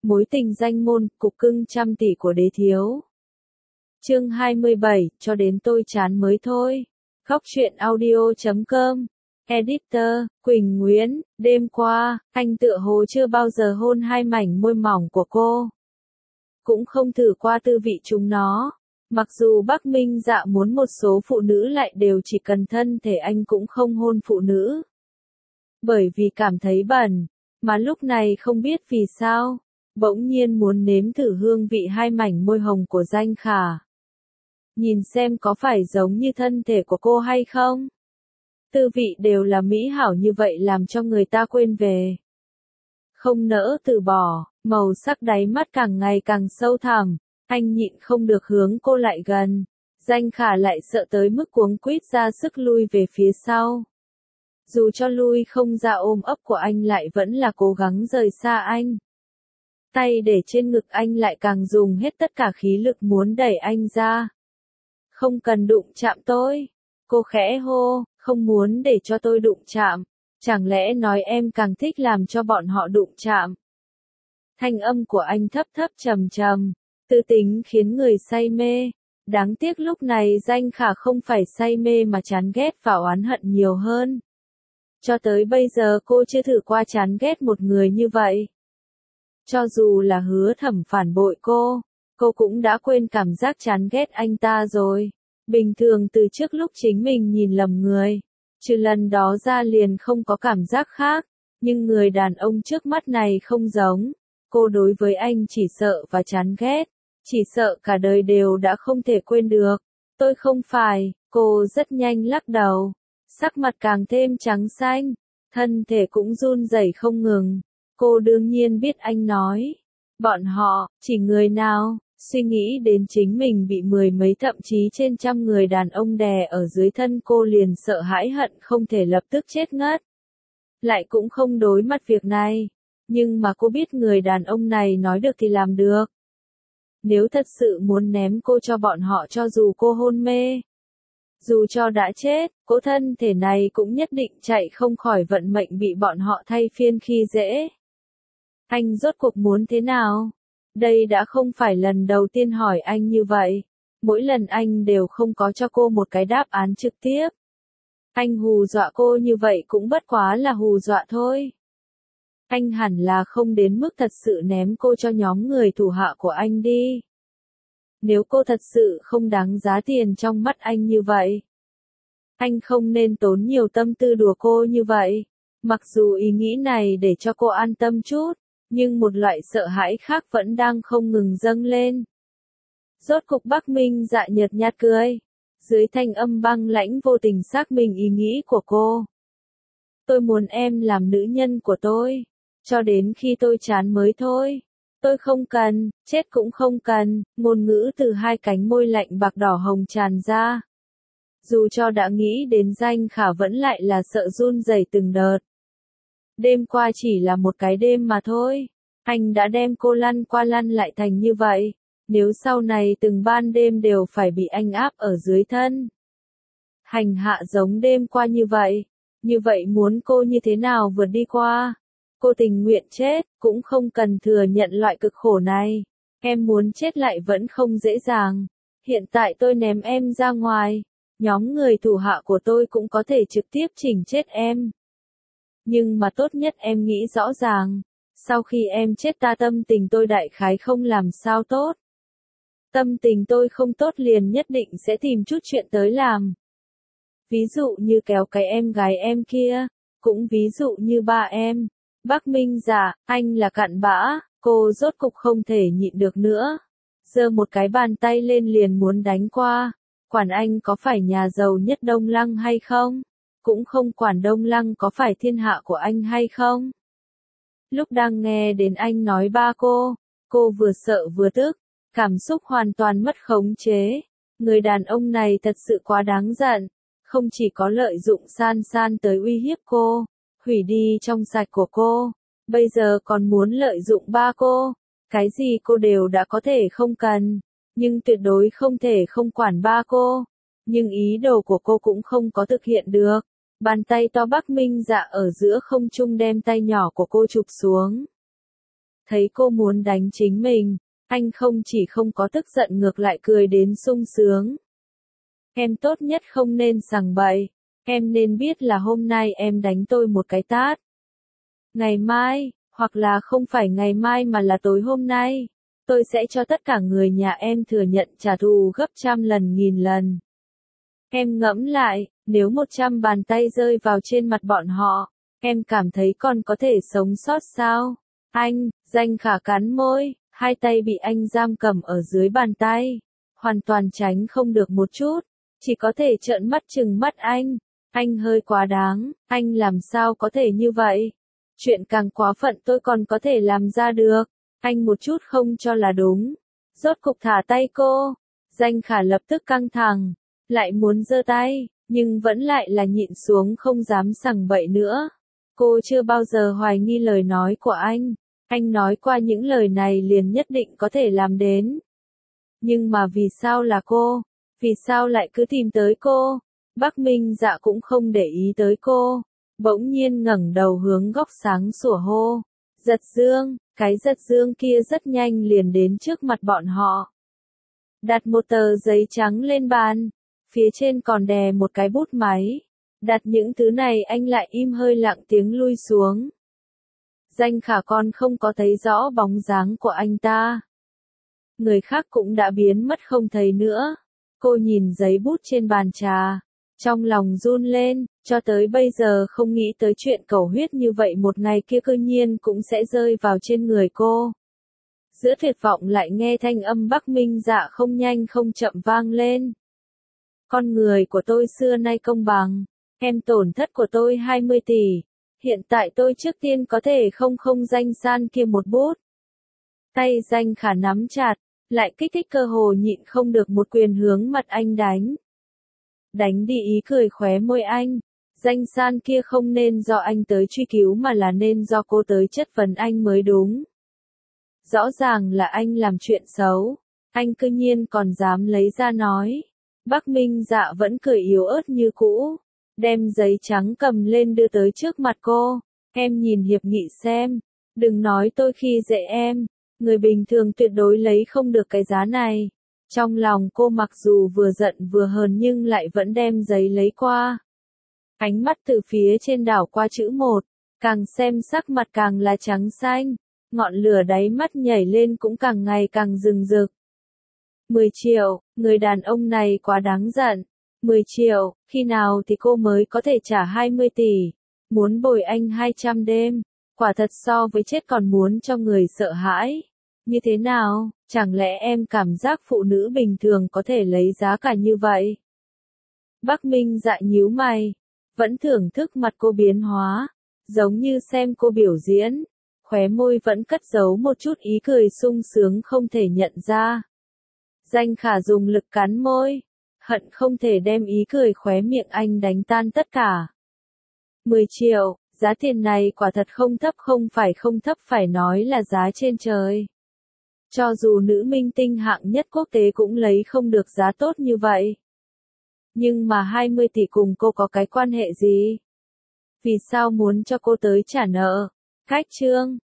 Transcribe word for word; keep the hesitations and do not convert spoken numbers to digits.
Mối tình danh môn, cục cưng trăm tỷ của đế thiếu. Chương hai mươi bảy, cho đến tôi chán mới thôi. Góc truyện audio chấm com. Editor, Quỳnh Nguyễn, đêm qua, anh tựa hồ chưa bao giờ hôn hai mảnh môi mỏng của cô. Cũng không thử qua tư vị chúng nó. Mặc dù Bắc Minh Dạ muốn một số phụ nữ lại đều chỉ cần thân thể anh cũng không hôn phụ nữ. Bởi vì cảm thấy bẩn, mà lúc này không biết vì sao, bỗng nhiên muốn nếm thử hương vị hai mảnh môi hồng của Danh Khả. Nhìn xem có phải giống như thân thể của cô hay không? Tư vị đều là mỹ hảo như vậy làm cho người ta quên về. Không nỡ từ bỏ, màu sắc đáy mắt càng ngày càng sâu thẳm, anh nhịn không được hướng cô lại gần. Danh Khả lại sợ tới mức cuống quýt ra sức lui về phía sau. Dù cho lui không ra ôm ấp của anh lại vẫn là cố gắng rời xa anh. Tay để trên ngực anh lại càng dùng hết tất cả khí lực muốn đẩy anh ra. Không cần đụng chạm tôi. Cô khẽ hô, không muốn để cho tôi đụng chạm. Chẳng lẽ nói em càng thích làm cho bọn họ đụng chạm. Thanh âm của anh thấp thấp trầm trầm, tư tính khiến người say mê. Đáng tiếc lúc này Danh Khả không phải say mê mà chán ghét và oán hận nhiều hơn. Cho tới bây giờ cô chưa thử qua chán ghét một người như vậy. Cho dù là Hứa Thẩm phản bội cô, cô cũng đã quên cảm giác chán ghét anh ta rồi. Bình thường từ trước lúc chính mình nhìn lầm người, trừ lần đó ra liền không có cảm giác khác, nhưng người đàn ông trước mắt này không giống. Cô đối với anh chỉ sợ và chán ghét, chỉ sợ cả đời đều đã không thể quên được. Tôi không phải, cô rất nhanh lắc đầu, sắc mặt càng thêm trắng xanh, thân thể cũng run rẩy không ngừng. Cô đương nhiên biết anh nói. Bọn họ, chỉ người nào, suy nghĩ đến chính mình bị mười mấy thậm chí trên trăm người đàn ông đè ở dưới thân cô liền sợ hãi hận không thể lập tức chết ngất. Lại cũng không đối mặt việc này. Nhưng mà cô biết người đàn ông này nói được thì làm được. Nếu thật sự muốn ném cô cho bọn họ cho dù cô hôn mê. Dù cho đã chết, cỗ thân thể này cũng nhất định chạy không khỏi vận mệnh bị bọn họ thay phiên khi dễ. Anh rốt cuộc muốn thế nào? Đây đã không phải lần đầu tiên hỏi anh như vậy. Mỗi lần anh đều không có cho cô một cái đáp án trực tiếp. Anh hù dọa cô như vậy cũng bất quá là hù dọa thôi. Anh hẳn là không đến mức thật sự ném cô cho nhóm người thủ hạ của anh đi. Nếu cô thật sự không đáng giá tiền trong mắt anh như vậy, anh không nên tốn nhiều tâm tư đùa cô như vậy. Mặc dù ý nghĩ này để cho cô an tâm chút, nhưng một loại sợ hãi khác vẫn đang không ngừng dâng lên. Rốt cục Bắc Minh Dạ nhợt nhạt cười, dưới thanh âm băng lãnh vô tình xác minh ý nghĩ của cô. Tôi muốn em làm nữ nhân của tôi, cho đến khi tôi chán mới thôi. Tôi không cần, chết cũng không cần, ngôn ngữ từ hai cánh môi lạnh bạc đỏ hồng tràn ra. Dù cho đã nghĩ đến Danh Khả vẫn lại là sợ run rẩy từng đợt. Đêm qua chỉ là một cái đêm mà thôi. Anh đã đem cô lăn qua lăn lại thành như vậy. Nếu sau này từng ban đêm đều phải bị anh áp ở dưới thân. Hành hạ giống đêm qua như vậy. Như vậy muốn cô như thế nào vượt đi qua? Cô tình nguyện chết, cũng không cần thừa nhận loại cực khổ này. Em muốn chết lại vẫn không dễ dàng. Hiện tại tôi ném em ra ngoài. Nhóm người thủ hạ của tôi cũng có thể trực tiếp chỉnh chết em. Nhưng mà tốt nhất em nghĩ rõ ràng. Sau khi em chết ta tâm tình tôi đại khái không làm sao tốt. Tâm tình tôi không tốt liền nhất định sẽ tìm chút chuyện tới làm. Ví dụ như kéo cái em gái em kia. Cũng ví dụ như ba em. Bắc Minh Dạ, anh là cặn bã. Cô rốt cục không thể nhịn được nữa. Giơ một cái bàn tay lên liền muốn đánh qua. Quản anh có phải nhà giàu nhất Đông Lăng hay không? Cũng không quản Đông Lăng có phải thiên hạ của anh hay không? Lúc đang nghe đến anh nói ba cô, cô vừa sợ vừa tức, cảm xúc hoàn toàn mất khống chế. Người đàn ông này thật sự quá đáng giận, không chỉ có lợi dụng San San tới uy hiếp cô, hủy đi trong sạch của cô, bây giờ còn muốn lợi dụng ba cô. Cái gì cô đều đã có thể không cần, nhưng tuyệt đối không thể không quản ba cô. Nhưng ý đồ của cô cũng không có thực hiện được. Bàn tay to Bắc Minh Dạ ở giữa không trung đem tay nhỏ của cô chụp xuống. Thấy cô muốn đánh chính mình, anh không chỉ không có tức giận ngược lại cười đến sung sướng. Em tốt nhất không nên sằng bậy, em nên biết là hôm nay em đánh tôi một cái tát. Ngày mai, hoặc là không phải ngày mai mà là tối hôm nay, tôi sẽ cho tất cả người nhà em thừa nhận trả thù gấp trăm lần nghìn lần. Em ngẫm lại, nếu một trăm bàn tay rơi vào trên mặt bọn họ, em cảm thấy còn có thể sống sót sao? Anh, Danh Khả cắn môi, hai tay bị anh giam cầm ở dưới bàn tay, hoàn toàn tránh không được một chút, chỉ có thể trợn mắt trừng mắt anh. Anh hơi quá đáng, anh làm sao có thể như vậy? Chuyện càng quá phận tôi còn có thể làm ra được, anh một chút không cho là đúng. Rốt cục thả tay cô, Danh Khả lập tức căng thẳng, lại muốn giơ tay, nhưng vẫn lại là nhịn xuống không dám sằng bậy nữa. Cô chưa bao giờ hoài nghi lời nói của anh, anh nói qua những lời này liền nhất định có thể làm đến. Nhưng mà vì sao là cô? Vì sao lại cứ tìm tới cô? Bắc Minh Dạ cũng không để ý tới cô, bỗng nhiên ngẩng đầu hướng góc sáng sủa hô. Giật Dương, cái giật Dương kia rất nhanh liền đến trước mặt bọn họ. Đặt một tờ giấy trắng lên bàn, phía trên còn đè một cái bút máy. Đặt những thứ này anh lại im hơi lặng tiếng lui xuống. Danh Khả con không có thấy rõ bóng dáng của anh ta. Người khác cũng đã biến mất không thấy nữa. Cô nhìn giấy bút trên bàn trà, trong lòng run lên, cho tới bây giờ không nghĩ tới chuyện cầu huyết như vậy một ngày kia cư nhiên cũng sẽ rơi vào trên người cô. Giữa tuyệt vọng lại nghe thanh âm Bắc Minh Dạ không nhanh không chậm vang lên. Con người của tôi xưa nay công bằng, em tổn thất của tôi hai mươi tỷ, hiện tại tôi trước tiên có thể không không Danh San kia một bút. Tay Danh Khả nắm chặt, lại kích thích cơ hồ nhịn không được một quyền hướng mặt anh đánh. Đánh đi ý cười khóe môi anh, Danh San kia không nên do anh tới truy cứu mà là nên do cô tới chất vấn anh mới đúng. Rõ ràng là anh làm chuyện xấu, anh cư nhiên còn dám lấy ra nói. Bắc Minh Dạ vẫn cười yếu ớt như cũ, đem giấy trắng cầm lên đưa tới trước mặt cô. Em nhìn hiệp nghị xem, đừng nói tôi khi dễ em, người bình thường tuyệt đối lấy không được cái giá này. Trong lòng cô mặc dù vừa giận vừa hờn nhưng lại vẫn đem giấy lấy qua. Ánh mắt từ phía trên đảo qua chữ một, càng xem sắc mặt càng là trắng xanh, ngọn lửa đáy mắt nhảy lên cũng càng ngày càng rừng rực. mười triệu, người đàn ông này quá đáng giận. mười triệu, khi nào thì cô mới có thể trả hai mươi tỷ? Muốn bồi anh hai trăm đêm, quả thật so với chết còn muốn cho người sợ hãi. Như thế nào, chẳng lẽ em cảm giác phụ nữ bình thường có thể lấy giá cả như vậy? Bắc Minh Dạ nhíu mày, vẫn thưởng thức mặt cô biến hóa, giống như xem cô biểu diễn, khóe môi vẫn cất giấu một chút ý cười sung sướng không thể nhận ra. Danh Khả dùng lực cắn môi, hận không thể đem ý cười khóe miệng anh đánh tan tất cả. mười triệu, giá tiền này quả thật không thấp, không phải không thấp, phải nói là giá trên trời. Cho dù nữ minh tinh hạng nhất quốc tế cũng lấy không được giá tốt như vậy. Nhưng mà hai mươi tỷ cùng cô có cái quan hệ gì? Vì sao muốn cho cô tới trả nợ? Cách chương